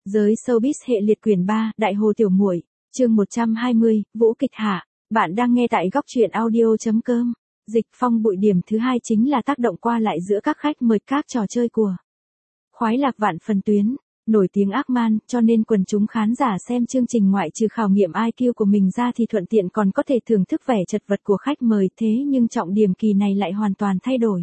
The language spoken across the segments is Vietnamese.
Giới showbiz hệ liệt quyển 3, Đại Hồ Tiểu Muội, chương 120, Vũ Kịch Hạ. Bạn đang nghe tại góc truyện audio.com. Dịch phong bụi. Điểm thứ hai chính là tác động qua lại giữa các khách mời các trò chơi của Khoái Lạc Vạn Phần Tuyến, nổi tiếng ác man, cho nên quần chúng khán giả xem chương trình ngoại trừ khảo nghiệm IQ của mình ra thì thuận tiện còn có thể thưởng thức vẻ chật vật của khách mời. Thế nhưng trọng điểm kỳ này lại hoàn toàn thay đổi.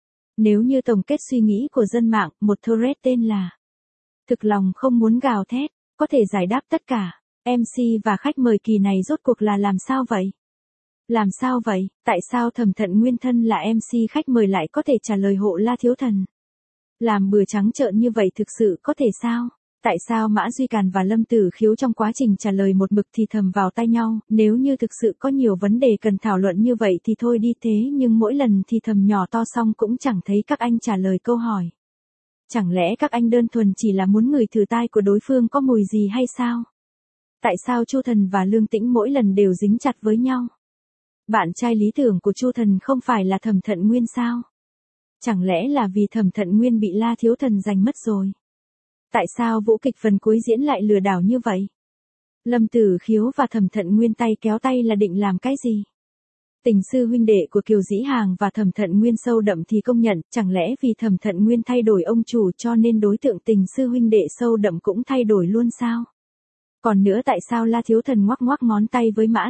Nếu như tổng kết suy nghĩ của dân mạng, một thread tên là Thực lòng không muốn gào thét, có thể giải đáp tất cả. MC và khách mời kỳ này rốt cuộc là làm sao vậy? Làm sao vậy? Tại sao Thẩm Thận Nguyên thân là MC khách mời lại có thể trả lời hộ La Thiếu Thần? Làm bừa trắng trợn như vậy thực sự có thể sao? Tại sao Mã Duy Càn và Lâm Tử Khiếu trong quá trình trả lời một mực thì thầm vào tai nhau? Nếu như thực sự có nhiều vấn đề cần thảo luận như vậy thì thôi đi, thế nhưng mỗi lần thì thầm nhỏ to xong cũng chẳng thấy các anh trả lời câu hỏi. Chẳng lẽ các anh đơn thuần chỉ là muốn ngửi thử tai của đối phương có mùi gì hay sao? Tại sao Chu Thần và Lương Tĩnh mỗi lần đều dính chặt với nhau? Bạn trai lý tưởng của Chu Thần không phải là Thẩm Thận Nguyên sao? Chẳng lẽ là vì Thẩm Thận Nguyên bị La Thiếu Thần giành mất rồi? Tại sao vũ kịch phần cuối diễn lại lừa đảo như vậy? Lâm Tử Khiếu và Thẩm Thận Nguyên tay kéo tay là định làm cái gì? Tình sư huynh đệ của Kiều Dĩ Hàng và Thẩm Thận Nguyên sâu đậm thì công nhận, chẳng lẽ vì Thẩm Thận Nguyên thay đổi ông chủ cho nên đối tượng tình sư huynh đệ sâu đậm cũng thay đổi luôn sao? Còn nữa, tại sao La Thiếu Thần ngoắc ngoắc ngón tay với Mã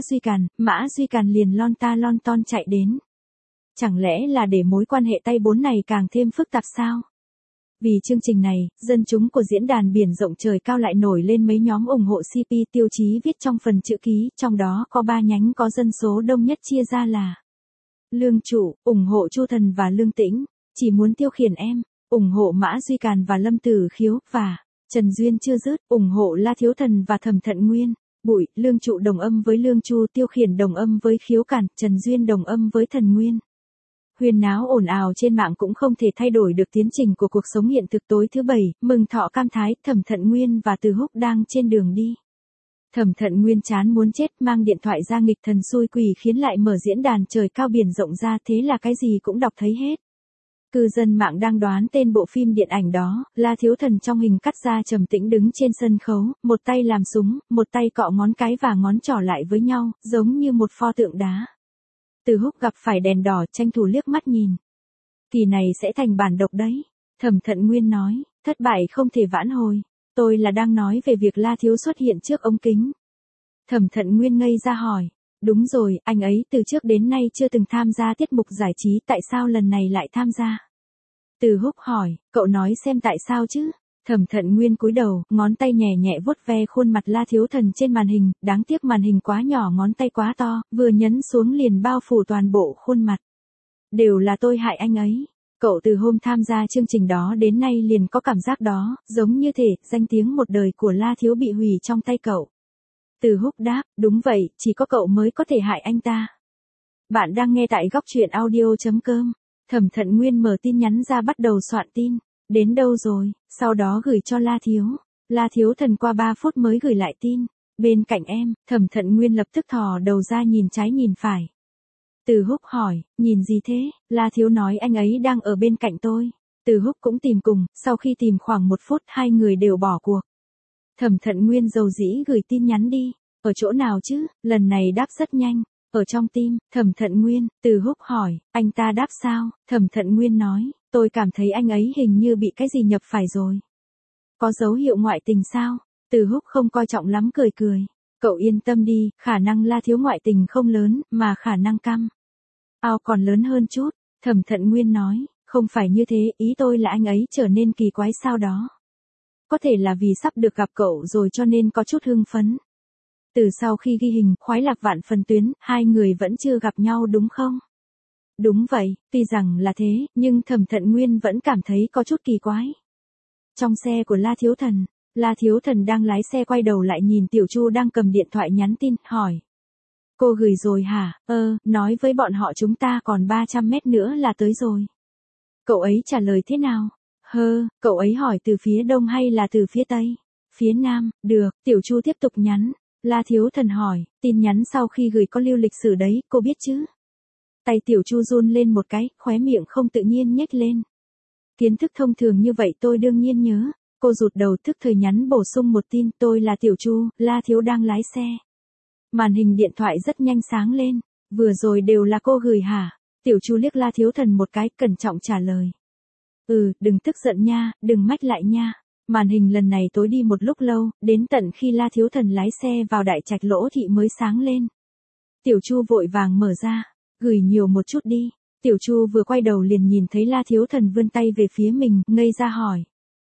Duy Càn liền lon ta lon ton chạy đến? Chẳng lẽ là để mối quan hệ tay bốn này càng thêm phức tạp sao? Vì chương trình này, dân chúng của diễn đàn biển rộng trời cao lại nổi lên mấy nhóm ủng hộ CP. Tiêu chí viết trong phần chữ ký, trong đó có 3 nhánh có dân số đông nhất chia ra là: Lương Trụ, ủng hộ Chu Thần và Lương Tĩnh, chỉ muốn tiêu khiển em, ủng hộ Mã Duy Càn và Lâm Tử Khiếu, và Trần Duyên chưa dứt, ủng hộ La Thiếu Thần và Thẩm Thận Nguyên. Bụi, Lương Trụ đồng âm với Lương Chu, tiêu khiển đồng âm với Khiếu Càn, Trần Duyên đồng âm với Thần Nguyên. Huyên náo ồn ào trên mạng cũng không thể thay đổi được tiến trình của cuộc sống hiện thực. Tối thứ Bảy, mừng thọ Cam Thái, Thẩm Thận Nguyên và Từ Húc đang trên đường đi. Thẩm Thận Nguyên chán muốn chết, mang điện thoại ra nghịch thần xui quỷ khiến lại mở diễn đàn trời cao biển rộng ra, thế là cái gì cũng đọc thấy hết. Cư dân mạng đang đoán tên bộ phim điện ảnh đó. La Thiếu Thần trong hình cắt ra trầm tĩnh đứng trên sân khấu, một tay làm súng, một tay cọ ngón cái và ngón trỏ lại với nhau, giống như một pho tượng đá. Từ Húc gặp phải đèn đỏ, tranh thủ liếc mắt nhìn. Kỳ này sẽ thành bản độc đấy. Thẩm Thận Nguyên nói, thất bại không thể vãn hồi. Tôi là đang nói về việc La Thiếu xuất hiện trước ống kính. Thẩm Thận Nguyên ngây ra hỏi, đúng rồi, anh ấy từ trước đến nay chưa từng tham gia tiết mục giải trí, tại sao lần này lại tham gia? Từ Húc hỏi, cậu nói xem tại sao chứ? Thẩm Thận Nguyên cúi đầu, ngón tay nhẹ nhẹ vuốt ve khuôn mặt La Thiếu Thần trên màn hình, đáng tiếc màn hình quá nhỏ, ngón tay quá to, vừa nhấn xuống liền bao phủ toàn bộ khuôn mặt. Đều là tôi hại anh ấy. Cậu từ hôm tham gia chương trình đó đến nay liền có cảm giác đó, giống như thể danh tiếng một đời của La Thiếu bị hủy trong tay cậu. Từ Húc đáp, đúng vậy, chỉ có cậu mới có thể hại anh ta. Bạn đang nghe tại góc truyện audio.com. Thẩm Thận Nguyên mở tin nhắn ra bắt đầu soạn tin. Đến đâu rồi? Sau đó gửi cho La Thiếu. La Thiếu Thần qua 3 phút mới gửi lại tin. Bên cạnh em. Thẩm Thận Nguyên lập tức thò đầu ra nhìn trái nhìn phải. Từ Húc hỏi, nhìn gì thế? La Thiếu nói anh ấy đang ở bên cạnh tôi. Từ Húc cũng tìm cùng, sau khi tìm khoảng 1 phút hai người đều bỏ cuộc. Thẩm Thận Nguyên dầu dĩ gửi tin nhắn đi. Ở chỗ nào chứ? Lần này đáp rất nhanh. Ở trong tim. Thẩm Thận Nguyên. Từ Húc hỏi, anh ta đáp sao? Thẩm Thận Nguyên nói, tôi cảm thấy anh ấy hình như bị cái gì nhập phải rồi. Có dấu hiệu ngoại tình sao? Từ Húc không coi trọng lắm, cười cười. Cậu yên tâm đi, khả năng La Thiếu ngoại tình không lớn, mà khả năng cam ao còn lớn hơn chút. Thẩm Thận Nguyên nói, không phải như thế, ý tôi là anh ấy trở nên kỳ quái sao đó. Có thể là vì sắp được gặp cậu rồi cho nên có chút hưng phấn. Từ sau khi ghi hình Khoái Lạc Vạn Phần Tuyến, hai người vẫn chưa gặp nhau đúng không? Đúng vậy, tuy rằng là thế, nhưng Thẩm Thận Nguyên vẫn cảm thấy có chút kỳ quái. Trong xe của La Thiếu Thần đang lái xe quay đầu lại nhìn Tiểu Chu đang cầm điện thoại nhắn tin, hỏi. Cô gửi rồi hả? Nói với bọn họ chúng ta còn 300 mét nữa là tới rồi. Cậu ấy trả lời thế nào? Cậu ấy hỏi từ phía đông hay là từ phía tây? Phía nam, được, Tiểu Chu tiếp tục nhắn. La Thiếu Thần hỏi, tin nhắn sau khi gửi có lưu lịch sử đấy, cô biết chứ? Tay Tiểu Chu run lên một cái, khóe miệng không tự nhiên nhếch lên. Kiến thức thông thường như vậy tôi đương nhiên nhớ. Cô rụt đầu tức thời nhắn bổ sung một tin, tôi là Tiểu Chu, La Thiếu đang lái xe. Màn hình điện thoại rất nhanh sáng lên, vừa rồi đều là cô gửi hả? Tiểu Chu liếc La Thiếu Thần một cái, cẩn trọng trả lời. Đừng tức giận nha, đừng mách lại nha. Màn hình lần này tối đi một lúc lâu, đến tận khi La Thiếu Thần lái xe vào đại trạch Lỗ thị mới sáng lên. Tiểu Chu vội vàng mở ra, gửi nhiều một chút đi. Tiểu Chu vừa quay đầu liền nhìn thấy La Thiếu Thần vươn tay về phía mình, ngây ra hỏi.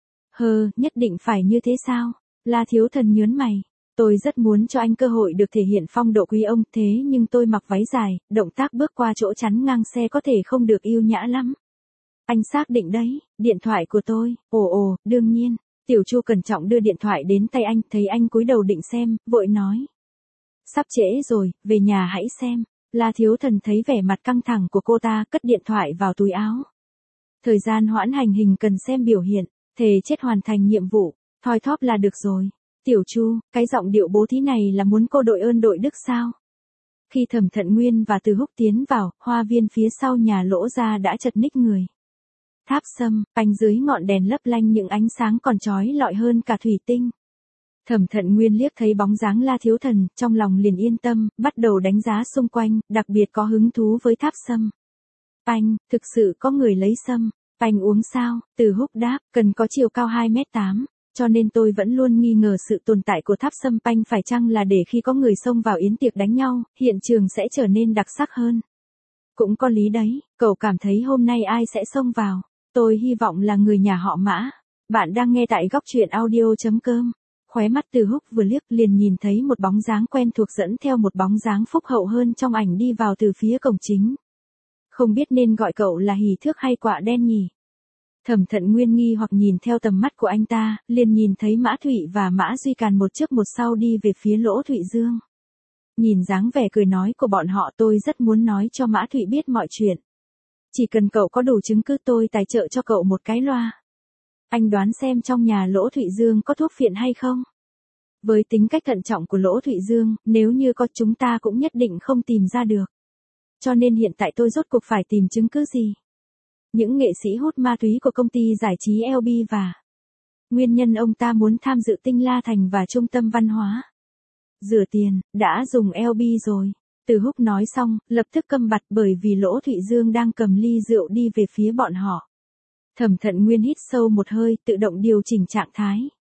Nhất định phải như thế sao? La Thiếu Thần nhớn mày. Tôi rất muốn cho anh cơ hội được thể hiện phong độ quý ông, thế nhưng tôi mặc váy dài, động tác bước qua chỗ chắn ngang xe có thể không được yêu nhã lắm. Anh xác định đấy, điện thoại của tôi. Đương nhiên. Tiểu Chu cẩn trọng đưa điện thoại đến tay anh, thấy anh cúi đầu định xem, vội nói. Sắp trễ rồi, về nhà hãy xem. La Thiếu Thần thấy vẻ mặt căng thẳng của cô ta, cất điện thoại vào túi áo. Thời gian hoãn hành hình cần xem biểu hiện, thề chết hoàn thành nhiệm vụ, thoi thóp là được rồi. Tiểu Chu, cái giọng điệu bố thí này là muốn cô đội ơn đội đức sao? Khi Thẩm Thận Nguyên và Từ Húc tiến vào, hoa viên phía sau nhà Lỗ gia đã chật ních người. Tháp sâm, bánh dưới ngọn đèn lấp lánh những ánh sáng còn chói lọi hơn cả thủy tinh. Thẩm Thận Nguyên liếc thấy bóng dáng La Thiếu Thần, trong lòng liền yên tâm, bắt đầu đánh giá xung quanh, đặc biệt có hứng thú với tháp sâm. Banh, thực sự có người lấy sâm. Banh uống sao? Từ Húc đáp, cần có chiều cao 2m8, cho nên tôi vẫn luôn nghi ngờ sự tồn tại của tháp sâm banh phải chăng là để khi có người xông vào yến tiệc đánh nhau, hiện trường sẽ trở nên đặc sắc hơn. Cũng có lý đấy, cậu cảm thấy hôm nay ai sẽ xông vào? Tôi hy vọng là người nhà họ Mã. Bạn đang nghe tại góc truyện audio.com. Khóe mắt Từ Húc vừa liếc liền nhìn thấy một bóng dáng quen thuộc dẫn theo một bóng dáng phúc hậu hơn trong ảnh đi vào từ phía cổng chính. Không biết nên gọi cậu là hỉ thước hay quạ đen nhỉ? Thẩm Thận Nguyên nghi hoặc nhìn theo tầm mắt của anh ta, liền nhìn thấy Mã Thụy và Mã Duy Càn một trước một sau đi về phía Lỗ Thụy Dương. Nhìn dáng vẻ cười nói của bọn họ, tôi rất muốn nói cho Mã Thụy biết mọi chuyện. Chỉ cần cậu có đủ chứng cứ tôi tài trợ cho cậu một cái loa. Anh đoán xem trong nhà Lỗ Thụy Dương có thuốc phiện hay không? Với tính cách thận trọng của Lỗ Thụy Dương, nếu như có chúng ta cũng nhất định không tìm ra được. Cho nên hiện tại tôi rốt cuộc phải tìm chứng cứ gì? Những nghệ sĩ hút ma túy của công ty giải trí LB và nguyên nhân ông ta muốn tham dự Tinh La Thành và Trung tâm Văn hóa rửa tiền, đã dùng LB rồi. Từ Húc nói xong, lập tức câm bặt bởi vì Lỗ Thụy Dương đang cầm ly rượu đi về phía bọn họ. Thẩm Thận Nguyên hít sâu một hơi, tự động điều chỉnh trạng thái.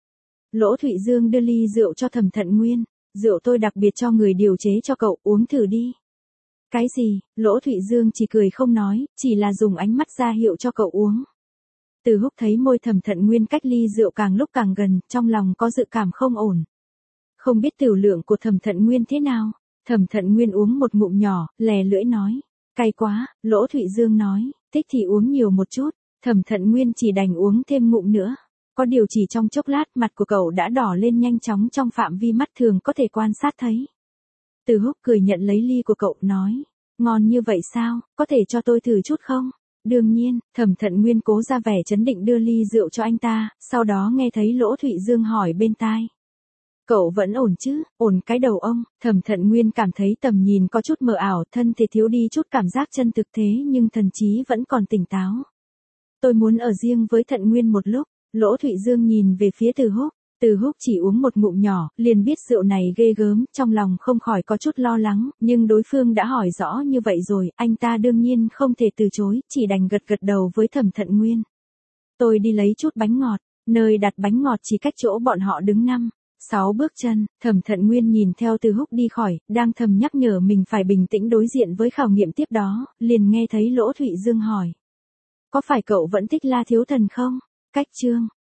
Lỗ Thụy Dương đưa ly rượu cho Thẩm Thận Nguyên. Rượu tôi đặc biệt cho người điều chế cho cậu, uống thử đi. Cái gì? Lỗ Thụy Dương chỉ cười không nói, chỉ là dùng ánh mắt ra hiệu cho cậu uống. Từ Húc thấy môi Thẩm Thận Nguyên cách ly rượu càng lúc càng gần, trong lòng có dự cảm không ổn. Không biết tiểu lượng của Thẩm Thận Nguyên thế nào? Thẩm Thận Nguyên uống một ngụm nhỏ, lè lưỡi nói. Cay quá, Lỗ Thụy Dương nói, thích thì uống nhiều một chút. Thẩm Thận Nguyên chỉ đành uống thêm ngụm nữa. Có điều chỉ trong chốc lát mặt của cậu đã đỏ lên nhanh chóng trong phạm vi mắt thường có thể quan sát thấy. Từ Húc cười nhận lấy ly của cậu, nói. Ngon như vậy sao, có thể cho tôi thử chút không? Đương nhiên, Thẩm Thận Nguyên cố ra vẻ trấn định đưa ly rượu cho anh ta, sau đó nghe thấy Lỗ Thụy Dương hỏi bên tai. Cậu vẫn ổn chứ? Ổn cái đầu ông. Thẩm Thận Nguyên cảm thấy tầm nhìn có chút mờ ảo, thân thể thiếu đi chút cảm giác chân thực thế nhưng thần trí vẫn còn tỉnh táo. Tôi muốn ở riêng với Thận Nguyên một lúc. Lỗ Thụy Dương nhìn về phía Từ Húc. Từ Húc chỉ uống một ngụm nhỏ, liền biết rượu này ghê gớm, trong lòng không khỏi có chút lo lắng, nhưng đối phương đã hỏi rõ như vậy rồi, anh ta đương nhiên không thể từ chối, chỉ đành gật gật đầu với Thẩm Thận Nguyên. Tôi đi lấy chút bánh ngọt, nơi đặt bánh ngọt chỉ cách chỗ bọn họ đứng 5-6 bước chân. Thẩm Thận Nguyên nhìn theo Từ Húc đi khỏi, đang thầm nhắc nhở mình phải bình tĩnh đối diện với khảo nghiệm tiếp đó, liền nghe thấy Lỗ Thụy Dương hỏi. Có phải cậu vẫn thích La Thiếu Thần không? Cách chương